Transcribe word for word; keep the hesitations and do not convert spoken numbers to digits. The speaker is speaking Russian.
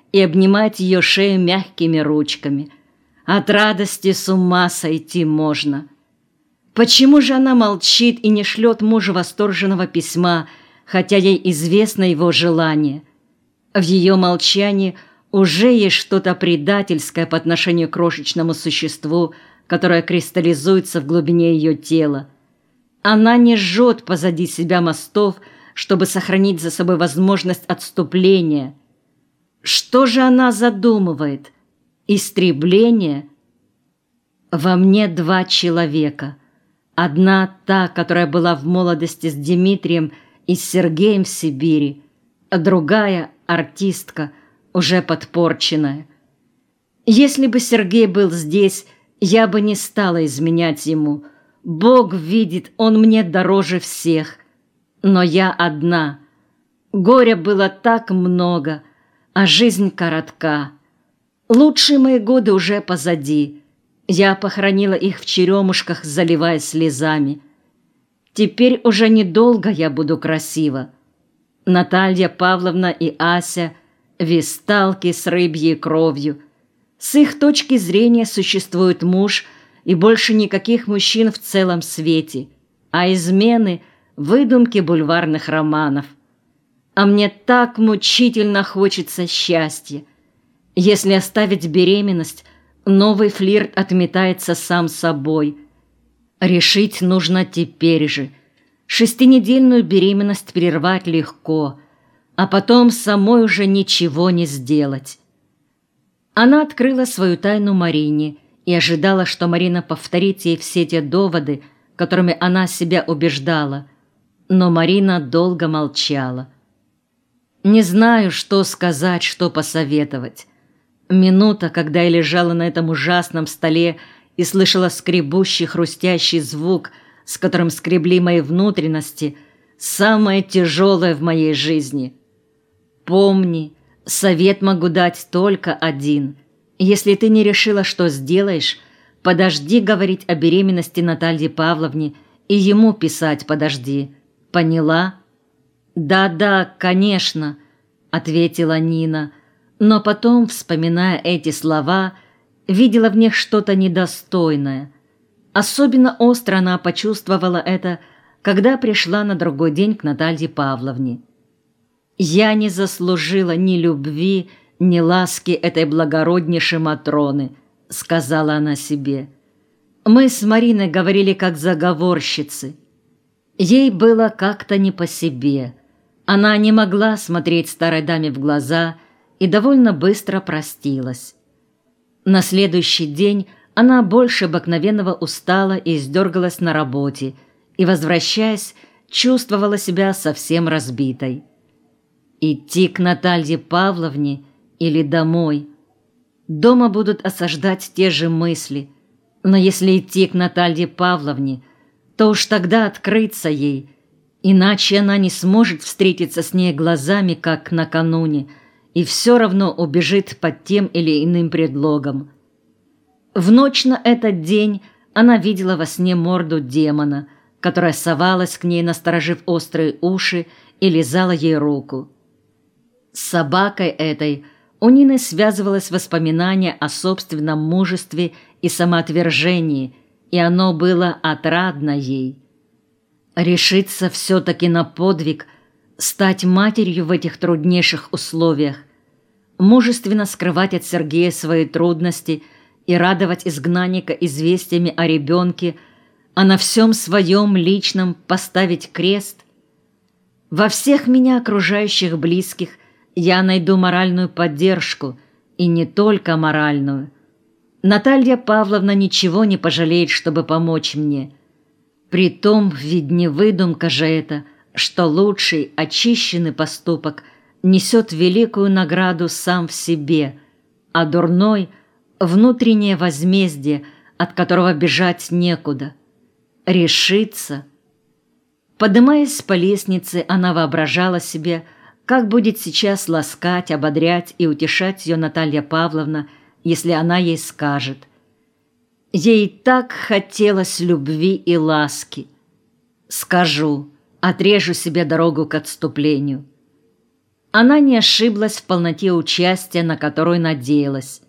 и обнимать ее шею мягкими ручками. От радости с ума сойти можно. Почему же она молчит и не шлет мужу восторженного письма, хотя ей известно его желание? В ее молчании уже есть что-то предательское по отношению к крошечному существу, которое кристаллизуется в глубине ее тела. Она не жжет позади себя мостов, чтобы сохранить за собой возможность отступления. Что же она задумывает? Истребление? Во мне два человека. Одна та, которая была в молодости с Дмитрием и с Сергеем в Сибири, а другая — артистка, уже подпорченная. Если бы Сергей был здесь, я бы не стала изменять ему. Бог видит, он мне дороже всех. Но я одна. Горя было так много, а жизнь коротка. Лучшие мои годы уже позади. Я похоронила их в черемушках, заливаясь слезами. Теперь уже недолго я буду красива. Наталья Павловна и Ася — весталки с рыбьей кровью. С их точки зрения существует муж и больше никаких мужчин в целом свете, а измены — выдумки бульварных романов. А мне так мучительно хочется счастья. Если оставить беременность, новый флирт отметается сам собой. Решить нужно теперь же. Шестинедельную беременность прервать легко, а потом самой уже ничего не сделать. Она открыла свою тайну Марине и ожидала, что Марина повторит ей все те доводы, которыми она себя убеждала. Но Марина долго молчала. Не знаю, что сказать, что посоветовать. Минута, когда я лежала на этом ужасном столе и слышала скребущий, хрустящий звук, с которым скребли мои внутренности, самое тяжелое в моей жизни. Помни, совет могу дать только один. Если ты не решила, что сделаешь, подожди говорить о беременности Наталье Павловне и ему писать подожди. Поняла? «Да-да, конечно», — ответила Нина, но потом, вспоминая эти слова, видела в них что-то недостойное. Особенно остро она почувствовала это, когда пришла на другой день к Наталье Павловне. «Я не заслужила ни любви, ни ласки этой благороднейшей Матроны», — сказала она себе. «Мы с Мариной говорили как заговорщицы». Ей было как-то не по себе. Она не могла смотреть старой даме в глаза и довольно быстро простилась. На следующий день она больше обыкновенного устала и издергалась на работе, и, возвращаясь, чувствовала себя совсем разбитой. Идти к Наталье Павловне или домой? Дома будут осаждать те же мысли, но если идти к Наталье Павловне, то уж тогда открыться ей, иначе она не сможет встретиться с ней глазами, как накануне, и все равно убежит под тем или иным предлогом. В ночь на этот день она видела во сне морду демона, которая совалась к ней, насторожив острые уши, и лизала ей руку. С собакой этой у Нины связывалось воспоминание о собственном мужестве и самоотвержении, и оно было отрадно ей. Решиться все-таки на подвиг, стать матерью в этих труднейших условиях, мужественно скрывать от Сергея свои трудности и радовать изгнанника известиями о ребенке, а на всем своем личном поставить крест. Во всех меня окружающих близких я найду моральную поддержку, и не только моральную. Наталья Павловна ничего не пожалеет, чтобы помочь мне. Притом, ведь не выдумка же это, что лучший, очищенный поступок несет великую награду сам в себе, а дурной — внутреннее возмездие, от которого бежать некуда. Решиться. Подымаясь по лестнице, она воображала себе, как будет сейчас ласкать, ободрять и утешать ее Наталья Павловна, если она ей скажет. Ей так хотелось любви и ласки. Скажу, отрежу себе дорогу к отступлению. Она не ошиблась в полноте участия, на которую надеялась.